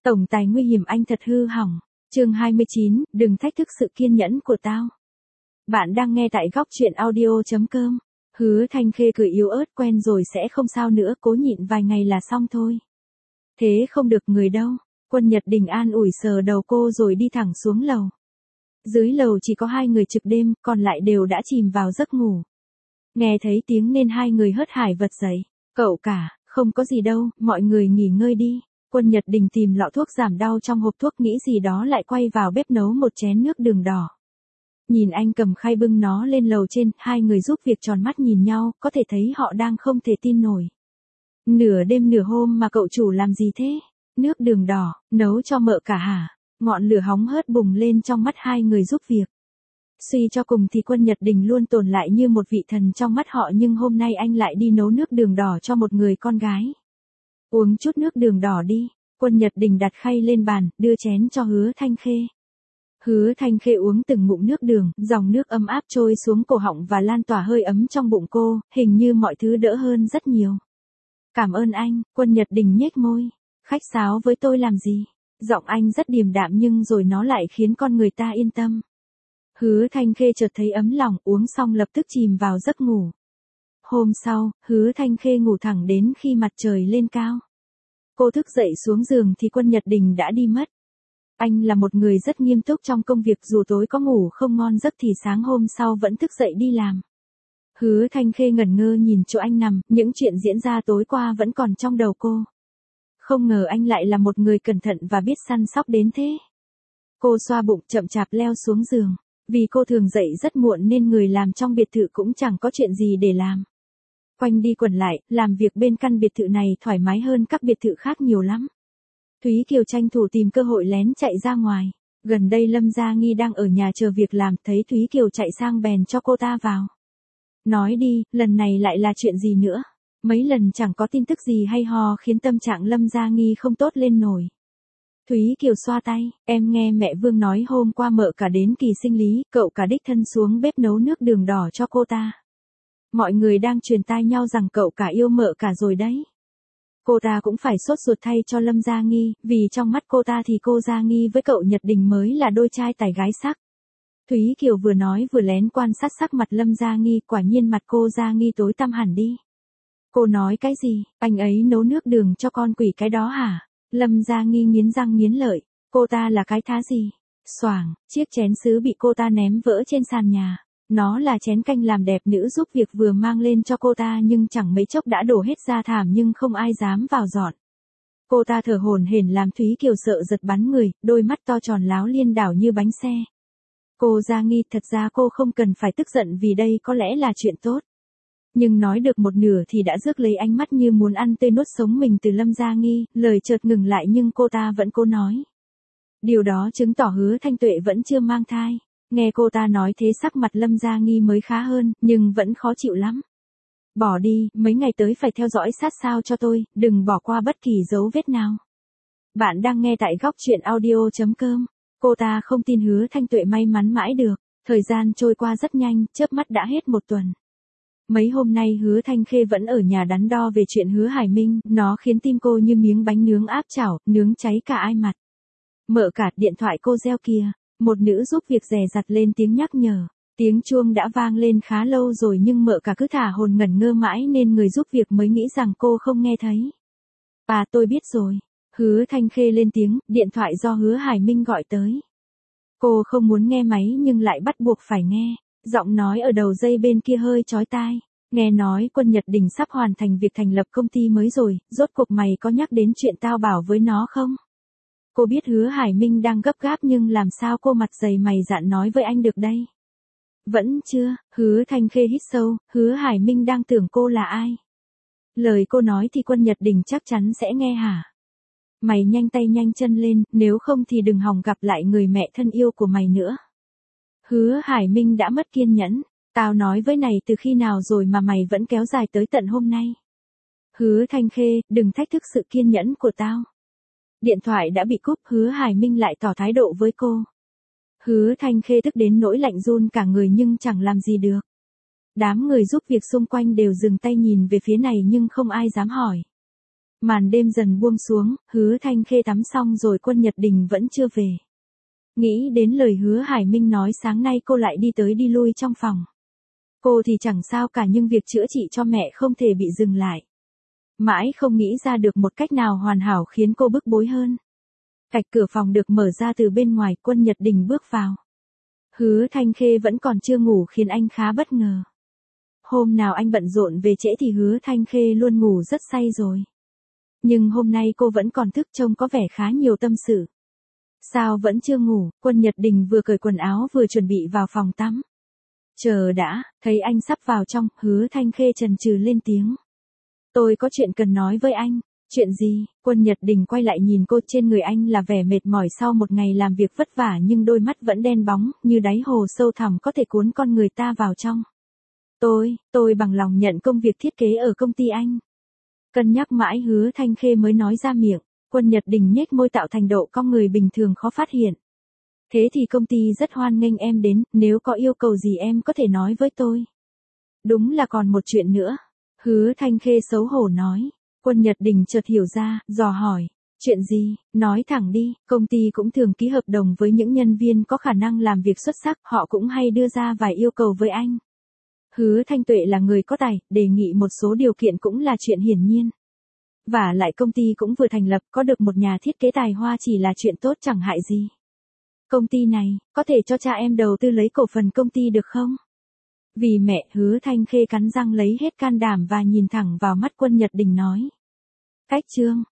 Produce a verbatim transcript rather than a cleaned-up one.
Tổng tài nguy hiểm anh thật hư hỏng. Chương hai mươi chín, đừng thách thức sự kiên nhẫn của tao. Bạn đang nghe tại góc truyện audio chấm com. Hứa Thanh Khê cười yếu ớt, quen rồi sẽ không sao nữa, cố nhịn vài ngày là xong thôi. Thế không được người đâu. Quân Nhật Đình an ủi sờ đầu cô rồi đi thẳng xuống lầu. Dưới lầu chỉ có hai người trực đêm, còn lại đều đã chìm vào giấc ngủ. Nghe thấy tiếng nên hai người hớt hải vật dậy. Cậu cả, không có gì đâu, mọi người nghỉ ngơi đi. Quân Nhật Đình tìm lọ thuốc giảm đau trong hộp thuốc, nghĩ gì đó lại quay vào bếp nấu một chén nước đường đỏ. Nhìn anh cầm khay bưng nó lên lầu trên, hai người giúp việc tròn mắt nhìn nhau, có thể thấy họ đang không thể tin nổi. Nửa đêm nửa hôm mà cậu chủ làm gì thế? Nước đường đỏ, nấu cho mợ cả hả? Ngọn lửa hóng hớt bùng lên trong mắt hai người giúp việc. Suy cho cùng thì Quân Nhật Đình luôn tồn lại như một vị thần trong mắt họ, nhưng hôm nay anh lại đi nấu nước đường đỏ cho một người con gái. Uống chút nước đường đỏ đi. Quân Nhật Đình đặt khay lên bàn, đưa chén cho Hứa Thanh Khê. Hứa Thanh Khê uống từng ngụm nước đường, dòng nước ấm áp trôi xuống cổ họng và lan tỏa hơi ấm trong bụng cô, hình như mọi thứ đỡ hơn rất nhiều. Cảm ơn anh. Quân Nhật Đình nhếch môi. Khách sáo với tôi làm gì? Giọng anh rất điềm đạm nhưng rồi nó lại khiến con người ta yên tâm. Hứa Thanh Khê chợt thấy ấm lòng, uống xong lập tức chìm vào giấc ngủ. Hôm sau, Hứa Thanh Khê ngủ thẳng đến khi mặt trời lên cao. Cô thức dậy xuống giường thì Quân Nhật Đình đã đi mất. Anh là một người rất nghiêm túc trong công việc, dù tối có ngủ không ngon giấc thì sáng hôm sau vẫn thức dậy đi làm. Hứa Thanh Khê ngẩn ngơ nhìn chỗ anh nằm, những chuyện diễn ra tối qua vẫn còn trong đầu cô. Không ngờ anh lại là một người cẩn thận và biết săn sóc đến thế. Cô xoa bụng chậm chạp leo xuống giường. Vì cô thường dậy rất muộn nên người làm trong biệt thự cũng chẳng có chuyện gì để làm. Quanh đi quẩn lại, làm việc bên căn biệt thự này thoải mái hơn các biệt thự khác nhiều lắm. Thúy Kiều tranh thủ tìm cơ hội lén chạy ra ngoài. Gần đây Lâm Gia Nghi đang ở nhà chờ việc làm, thấy Thúy Kiều chạy sang bèn cho cô ta vào. Nói đi, lần này lại là chuyện gì nữa? Mấy lần chẳng có tin tức gì hay ho khiến tâm trạng Lâm Gia Nghi không tốt lên nổi. Thúy Kiều xoa tay, em nghe mẹ Vương nói hôm qua mợ cả đến kỳ sinh lý, cậu cả đích thân xuống bếp nấu nước đường đỏ cho cô ta. Mọi người đang truyền tai nhau rằng cậu cả yêu mợ cả rồi đấy. Cô ta cũng phải sốt ruột thay cho Lâm Gia Nghi, vì trong mắt cô ta thì cô Gia Nghi với cậu Nhật Đình mới là đôi trai tài gái sắc. Thúy Kiều vừa nói vừa lén quan sát sắc mặt Lâm Gia Nghi, quả nhiên mặt cô Gia Nghi tối tăm hẳn đi. Cô nói cái gì, anh ấy nấu nước đường cho con quỷ cái đó hả? Lâm Gia Nghi nghiến răng nghiến lợi, cô ta là cái thá gì? Xoảng, chiếc chén sứ bị cô ta ném vỡ trên sàn nhà. Nó là chén canh làm đẹp nữ giúp việc vừa mang lên cho cô ta nhưng chẳng mấy chốc đã đổ hết ra thảm, nhưng không ai dám vào dọn. Cô ta thở hổn hển làm Thúy Kiều sợ giật bắn người, đôi mắt to tròn láo liên đảo như bánh xe. Cô Gia Nghi, thật ra cô không cần phải tức giận vì đây có lẽ là chuyện tốt. Nhưng nói được một nửa thì đã rước lấy ánh mắt như muốn ăn tươi nuốt sống mình từ Lâm Gia Nghi, lời chợt ngừng lại nhưng cô ta vẫn cố nói. Điều đó chứng tỏ Hứa Thanh Tuệ vẫn chưa mang thai. Nghe cô ta nói thế sắc mặt Lâm Gia Nghi mới khá hơn, nhưng vẫn khó chịu lắm. Bỏ đi, mấy ngày tới phải theo dõi sát sao cho tôi, đừng bỏ qua bất kỳ dấu vết nào. Bạn đang nghe tại góc truyện audio chấm com. Cô ta không tin Hứa Thanh Tuệ may mắn mãi được. Thời gian trôi qua rất nhanh, chớp mắt đã hết một tuần. Mấy hôm nay Hứa Thanh Khê vẫn ở nhà đắn đo về chuyện Hứa Hải Minh, nó khiến tim cô như miếng bánh nướng áp chảo, nướng cháy cả ai mặt. Mợ cả, điện thoại cô reo kìa. Một nữ giúp việc dè dặt lên tiếng nhắc nhở. Tiếng chuông đã vang lên khá lâu rồi nhưng mợ cả cứ thả hồn ngẩn ngơ mãi nên người giúp việc mới nghĩ rằng cô không nghe thấy. À, tôi biết rồi. Hứa Thanh Khê lên tiếng, điện thoại do Hứa Hải Minh gọi tới. Cô không muốn nghe máy nhưng lại bắt buộc phải nghe. Giọng nói ở đầu dây bên kia hơi chói tai. Nghe nói Quân Nhật Đình sắp hoàn thành việc thành lập công ty mới rồi, rốt cuộc mày có nhắc đến chuyện tao bảo với nó không? Cô biết Hứa Hải Minh đang gấp gáp nhưng làm sao cô mặt dày mày dạn nói với anh được đây? Vẫn chưa. Hứa Thanh Khê hít sâu, Hứa Hải Minh đang tưởng cô là ai? Lời cô nói thì Quân Nhật Đình chắc chắn sẽ nghe hả? Mày nhanh tay nhanh chân lên, nếu không thì đừng hòng gặp lại người mẹ thân yêu của mày nữa. Hứa Hải Minh đã mất kiên nhẫn. Tao nói với này từ khi nào rồi mà mày vẫn kéo dài tới tận hôm nay? Hứa Thanh Khê, đừng thách thức sự kiên nhẫn của tao. Điện thoại đã bị cúp, Hứa Hải Minh lại tỏ thái độ với cô. Hứa Thanh Khê tức đến nỗi lạnh run cả người nhưng chẳng làm gì được. Đám người giúp việc xung quanh đều dừng tay nhìn về phía này nhưng không ai dám hỏi. Màn đêm dần buông xuống, Hứa Thanh Khê tắm xong rồi Quân Nhật Đình vẫn chưa về. Nghĩ đến lời Hứa Hải Minh nói sáng nay cô lại đi tới đi lui trong phòng. Cô thì chẳng sao cả nhưng việc chữa trị cho mẹ không thể bị dừng lại. Mãi không nghĩ ra được một cách nào hoàn hảo khiến cô bức bối hơn. Cạch cửa phòng được mở ra từ bên ngoài, Quân Nhật Đình bước vào. Hứa Thanh Khê vẫn còn chưa ngủ khiến anh khá bất ngờ. Hôm nào anh bận rộn về trễ thì Hứa Thanh Khê luôn ngủ rất say rồi. Nhưng hôm nay cô vẫn còn thức, trông có vẻ khá nhiều tâm sự. Sao vẫn chưa ngủ? Quân Nhật Đình vừa cởi quần áo vừa chuẩn bị vào phòng tắm. Chờ đã, thấy anh sắp vào trong, Hứa Thanh Khê chần chừ lên tiếng. Tôi có chuyện cần nói với anh. Chuyện gì? Quân Nhật Đình quay lại nhìn cô, trên người anh là vẻ mệt mỏi sau một ngày làm việc vất vả nhưng đôi mắt vẫn đen bóng, như đáy hồ sâu thẳm có thể cuốn con người ta vào trong. Tôi, tôi bằng lòng nhận công việc thiết kế ở công ty anh. Cân nhắc mãi Hứa Thanh Khê mới nói ra miệng. Quân Nhật Đình nhếch môi tạo thành độ cong người bình thường khó phát hiện. Thế thì công ty rất hoan nghênh em đến, nếu có yêu cầu gì em có thể nói với tôi. Đúng là còn một chuyện nữa. Hứa Thanh Khê xấu hổ nói. Quân Nhật Đình chợt hiểu ra, dò hỏi. Chuyện gì? Nói thẳng đi. Công ty cũng thường ký hợp đồng với những nhân viên có khả năng làm việc xuất sắc, họ cũng hay đưa ra vài yêu cầu với anh. Hứa Thanh Tuệ là người có tài, đề nghị một số điều kiện cũng là chuyện hiển nhiên. Và lại công ty cũng vừa thành lập, có được một nhà thiết kế tài hoa chỉ là chuyện tốt chẳng hại gì. Công ty này, có thể cho cha em đầu tư lấy cổ phần công ty được không? Vì mẹ, Hứa Thanh Khê cắn răng lấy hết can đảm và nhìn thẳng vào mắt Quân Nhật Đình nói. Cách chương,